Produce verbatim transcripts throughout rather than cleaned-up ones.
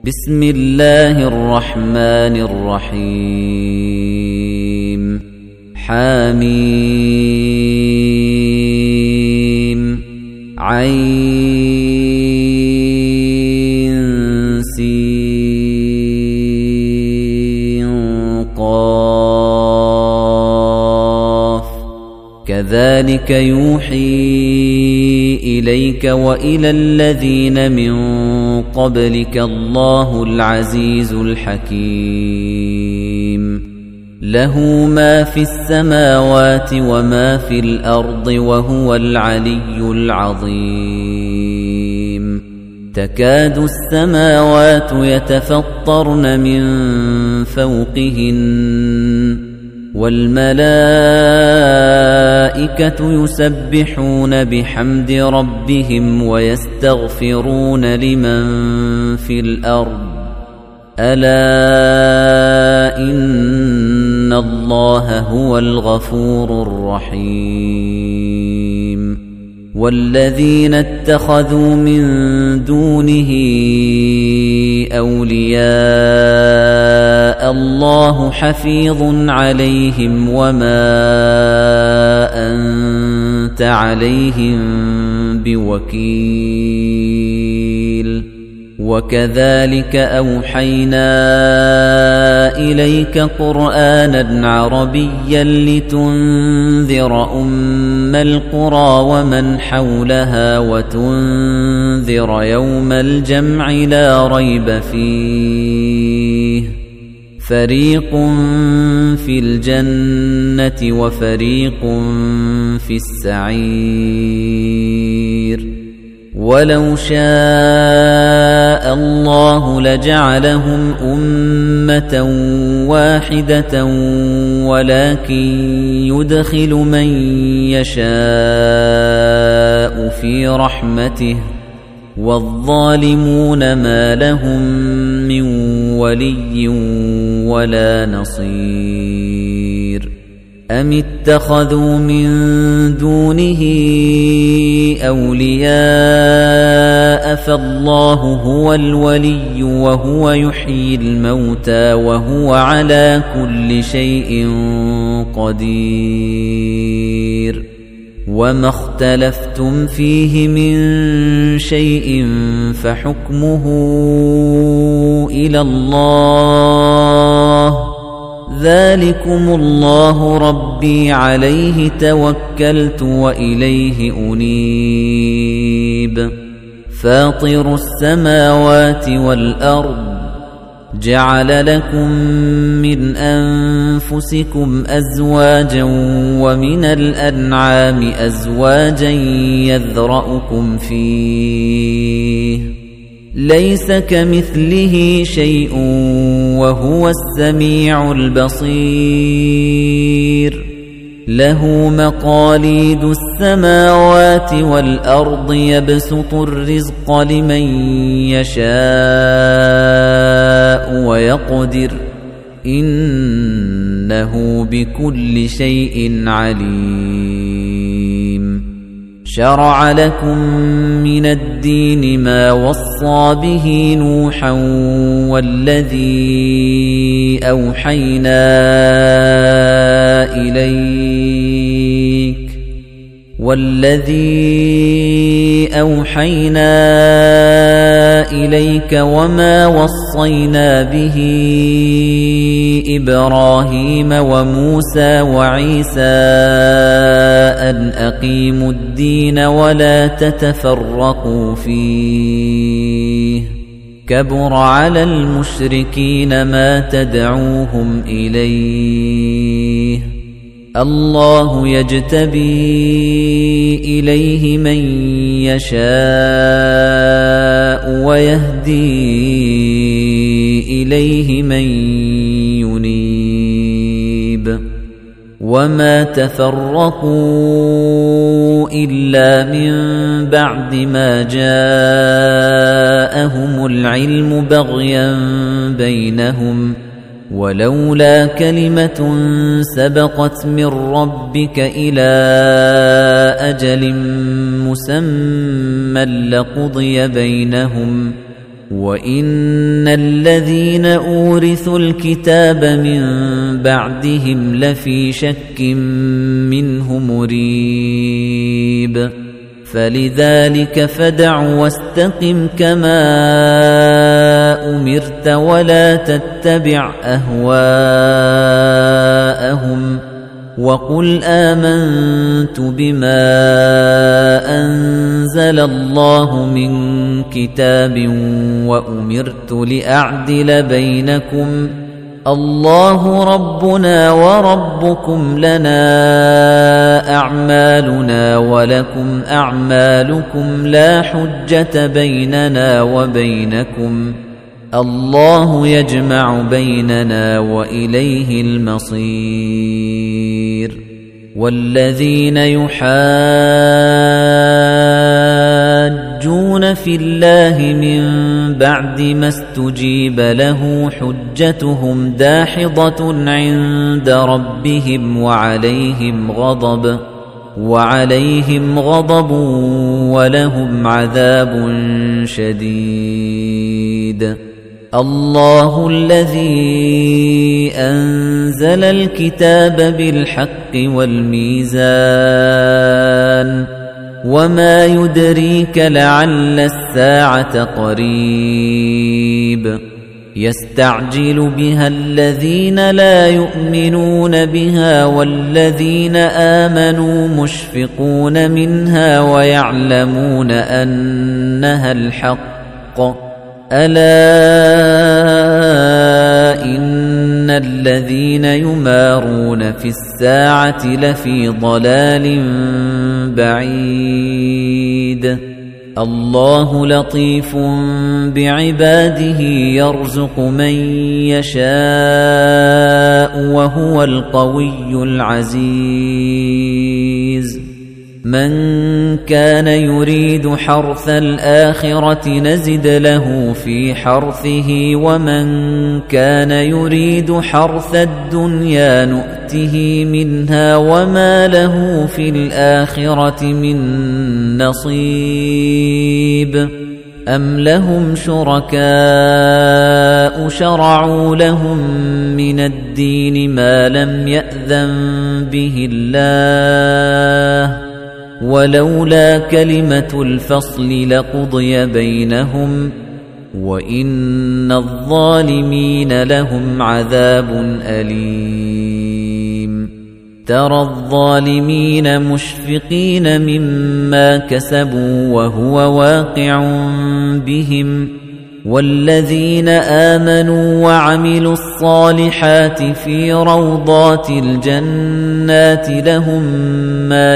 بسم الله الرحمن الرحيم حميم عين سين قاف كذلك يوحي إليك وإلى الذين من قبلك الله العزيز الحكيم له ما في السماوات وما في الأرض وهو العلي العظيم تكاد السماوات يتفطرن من فوقهن والملائكة يسبحون بحمد ربهم ويستغفرون لمن في الأرض ألا إن الله هو الغفور الرحيم والذين اتخذوا من دونه أولياء الله حفيظ عليهم وما أنت عليهم بوكيل وكذلك أوحينا إليك قرآنا عربيا لتنذر أم القرى ومن حولها وتنذر يوم الجمع لا ريب فيه فريق في الجنة وفريق في السعير ولو شاء الله لجعلهم أمة واحدة ولكن يدخل من يشاء في رحمته والظالمون ما لهم من ولي ولا نصير أم اتخذوا من دونه أولياء فالله هو الولي وهو يحيي الموتى وهو على كل شيء قدير وما اختلفتم فيه من شيء فحكمه إلى الله ذلكم الله ربي عليه توكلت وإليه أنيب فاطر السماوات والأرض جعل لكم من أنفسكم أزواجا ومن الأنعام أزواجا يذرأكم فيه ليس كمثله شيء وهو السميع البصير له مقاليد السماوات والأرض يبسط الرزق لمن يشاء ويقدر إنه بكل شيء عليم شرع لكم من الدين ما وصى به نوحا والذي أوحينا إليك والذي أوحينا إليك وما وصينا به إبراهيم وموسى وعيسى أن أقيموا الدين ولا تتفرقوا فيه كبر على المشركين ما تدعوهم إليه الله يجتبي إليه من يشاء ويهدي إليه من ينيب وما تفرقوا إلا من بعد ما جاءهم العلم بغيا بينهم ولولا كلمة سبقت من ربك إلى أجل مسمى لقضي بينهم وَإِنَّ الَّذِينَ أُورِثُوا الْكِتَابَ مِن بَعْدِهِمْ لَفِي شَكٍّ مِّنْهُ مُرِيبٍ فَلِذَلِكَ فَادْعُ وَاسْتَقِمْ كَمَا أُمِرْتَ وَلَا تَتَّبِعْ أَهْوَاءَهُمْ وَقُلْ آمَنْتُ بِمَا أَنزَلَ اللَّهُ مِنْ كِتَابٍ وَأُمِرْتُ لِأَعْدِلَ بَيْنَكُمْ اللَّهُ رَبُّنَا وَرَبُّكُمْ لَنَا أَعْمَالُنَا وَلَكُمْ أَعْمَالُكُمْ لَا حُجَّةَ بَيْنَنَا وَبَيْنَكُمْ اللَّهُ يَجْمَعُ بَيْنَنَا وَإِلَيْهِ الْمَصِيرُ وَالَّذِينَ يُحَاجُّونَ فِي اللَّهِ مِن بَعْدِ مَا اسْتُجِيبَ لَهُ حُجَّتُهُمْ دَاحِضَةٌ عِندَ رَبِّهِمْ وَعَلَيْهِمْ غَضَبٌ وَعَلَيْهِمْ غَضَبٌ وَلَهُمْ عَذَابٌ شَدِيدٌ الله الذي أنزل الكتاب بالحق والميزان وما يدريك لعل الساعة قريب يستعجل بها الذين لا يؤمنون بها والذين آمنوا مشفقون منها ويعلمون أنها الحق ألا إن الذين يمارون في الساعة لفي ضلال بعيد الله لطيف بعباده يرزق من يشاء وهو القوي العزيز من كان يريد حرث الآخرة نزد له في حرثه ومن كان يريد حرث الدنيا نؤته منها وما له في الآخرة من نصيب أم لهم شركاء شرعوا لهم من الدين ما لم يأذن به الله ولولا كلمة الفصل لقضي بينهم وإن الظالمين لهم عذاب أليم ترى الظالمين مشفقين مما كسبوا وهو واقع بهم والذين آمنوا وعملوا الصالحات في روضات الجنات لهم ما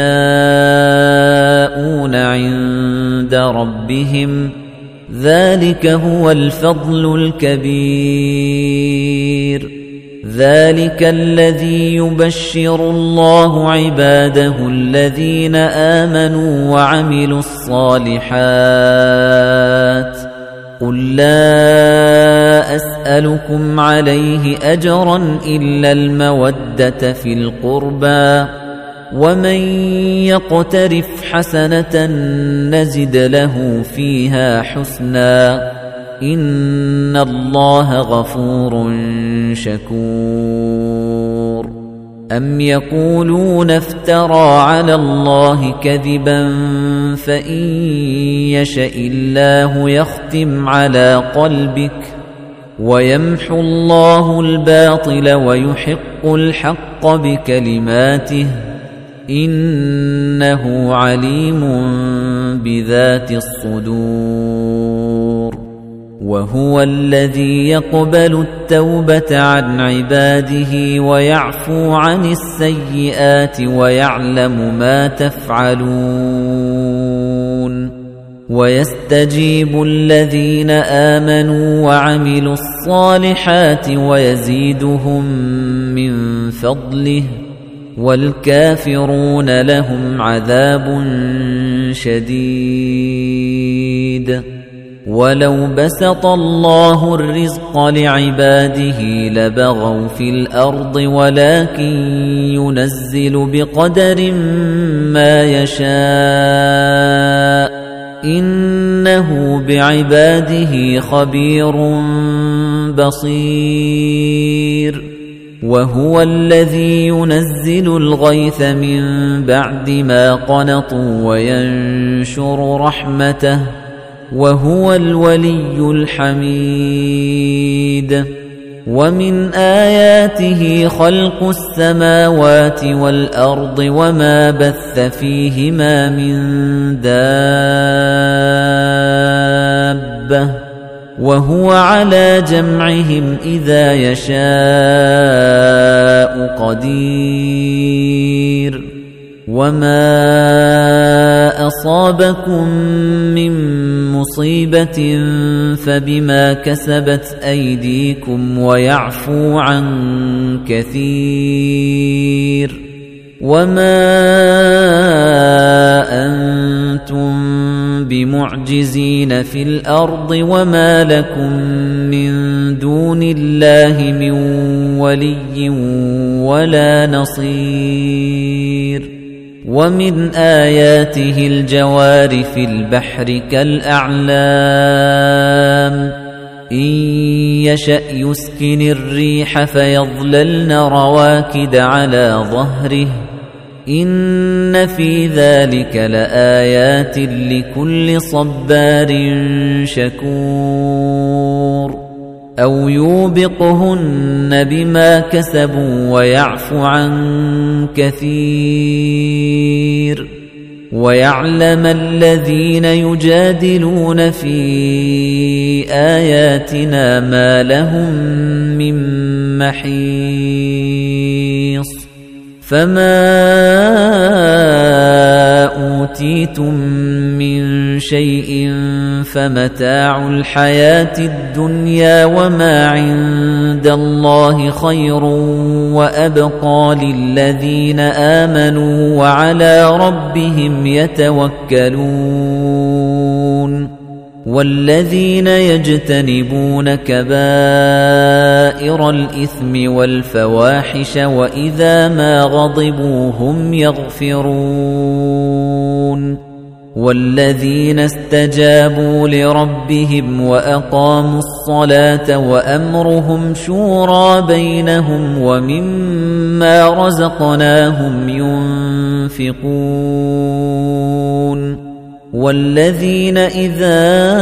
يشاءون عند ربهم ذلك هو الفضل الكبير ذلك الذي يبشر الله عباده الذين آمنوا وعملوا الصالحات قل لا أسألكم عليه أجرا إلا المودة في القربى ومن يقترف حسنة نزد له فيها حسنا إن الله غفور شكور أم يقولون افترى على الله كذبا فإن يشأ الله يختم على قلبك ويمحو الله الباطل ويحق الحق بكلماته إنه عليم بذات الصدور وهو الذي يقبل التوبة عن عباده ويعفو عن السيئات ويعلم ما تفعلون ويستجيب الذين آمنوا وعملوا الصالحات ويزيدهم من فضله والكافرون لهم عذاب شديد ولو بسط الله الرزق لعباده لبغوا في الأرض ولكن ينزل بقدر ما يشاء إنه بعباده خبير بصير وهو الذي ينزل الغيث من بعد ما قنطوا وينشر رحمته وهو الولي الحميد ومن آياته خلق السماوات والأرض وما بث فيهما من دابة وهو على جمعهم إذا يشاء قدير وما أصابكم من مصيبة فبما كسبت أيديكم ويعفو عن كثير وما أنتم بمعجزين في الأرض وما لكم من دون الله من ولي ولا نصير ومن آياته الجوار في البحر كالأعلام إن يشأ يسكن الريح فيظللن رواكد على ظهره إن في ذلك لآيات لكل صبار شكور أو يوبقهن بما كسبوا ويعفو عن كثير ويعلم الذين يجادلون في آياتنا ما لهم من محيص فما أوتيتم من شيء فمتاع الحياة الدنيا وما عند الله خير وأبقى للذين آمنوا وعلى ربهم يتوكلون والذين يجتنبون كبائر الإثم والفواحش وإذا ما غضبوا هم يغفرون والذين استجابوا لربهم وأقاموا الصلاة وأمرهم شورى بينهم ومما رزقناهم ينفقون والذين إذا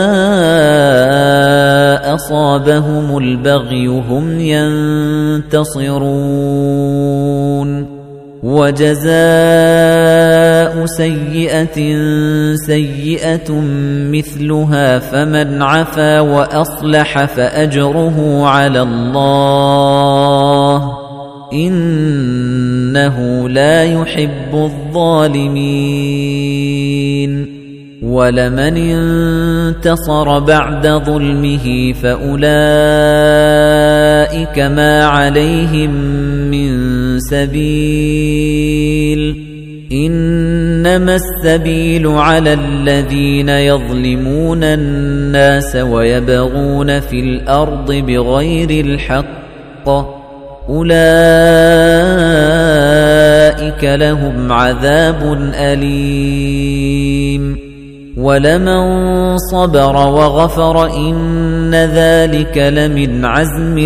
أصابهم البغي هم ينتصرون وجزاء سيئة سيئة مثلها فمن عفا وأصلح فأجره على الله إنه لا يحب الظالمين ولمن انتصر بعد ظلمه فأولئك ما عليهم من سبيل إنما السبيل على الذين يظلمون الناس ويبغون في الأرض بغير الحق أولئك لهم عذاب أليم ولمن صبر وغفر إن ذلك لمن عزم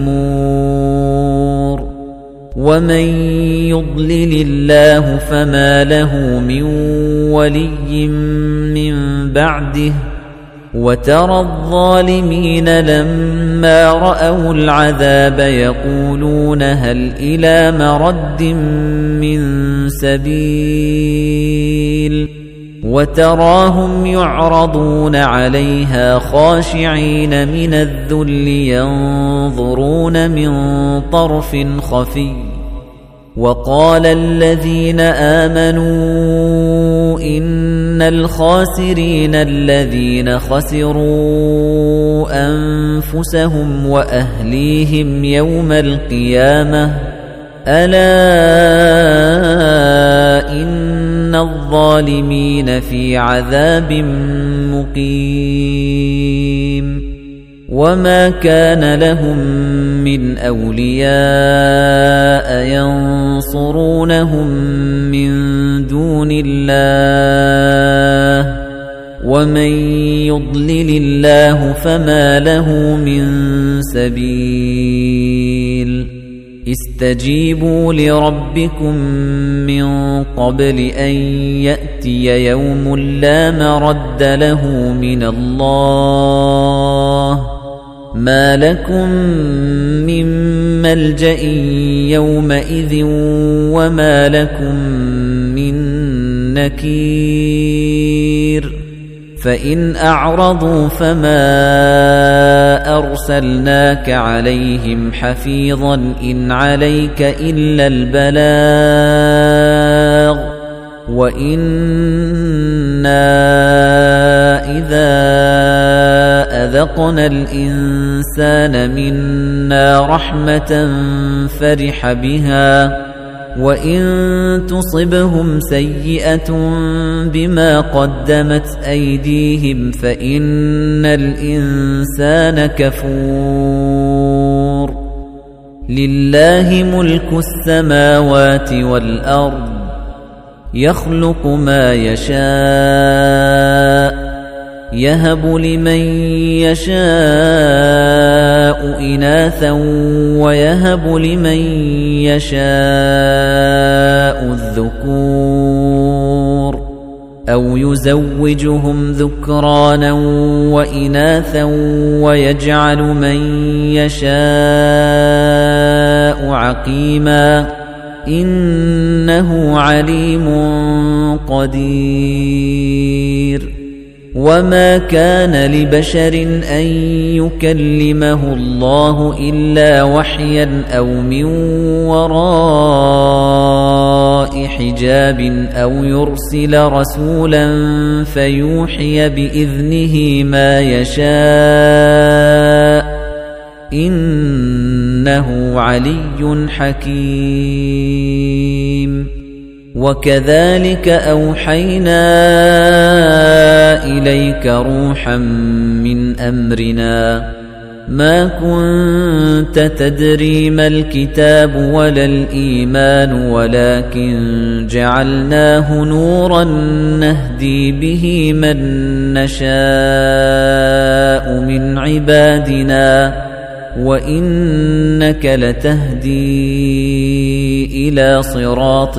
الأمور ومن يضلل الله فما له من ولي من بعده وترى الظالمين لما رأوا العذاب يقولون هل إلى مرد من سبيل وتراهم يعرضون عليها خاشعين من الذل ينظرون من طرف خفي وقال الذين آمنوا إن الخاسرين الذين خسروا أنفسهم وأهليهم يوم القيامة ألا إن الظالمين في عذاب مقيم وما كان لهم من أولياء ينصرونهم من دون الله ومن يضلل الله فما له من سبيل استجيبوا لربكم من قبل أن يأتي يوم لا مرد له من الله ما لكم من ملجأ يومئذ وما لكم من نكير فإن أعرضوا فما أرسلناك عليهم حفيظا إن عليك إلا البلاغ وإنا إذا أذقنا الإنسان منا رحمة فرح بها وإن تصبهم سيئة بما قدمت أيديهم فإن الإنسان كفور لله ملك السماوات والأرض يخلق ما يشاء يهب لمن يشاء إناثا ويهب لمن يشاء الذكور أو يزوجهم ذكرانا وإناثا ويجعل من يشاء عقيما إنه عليم قدير وما كان لبشر أن يكلمه الله إلا وحيا أو من وراء حجاب أو يرسل رسولا فيوحي بإذنه ما يشاء إنه علي حكيم وكذلك أوحينا إليك روحا من أمرنا ما كنت تدري ما الكتاب ولا الإيمان ولكن جعلناه نورا نهدي به من نشاء من عبادنا وإنك لتهدي إلى صراط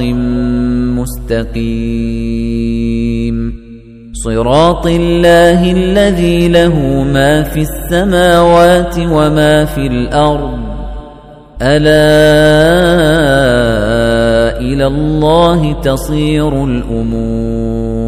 مستقيم صراط الله الذي له ما في السماوات وما في الأرض ألا إلى الله تصير الأمور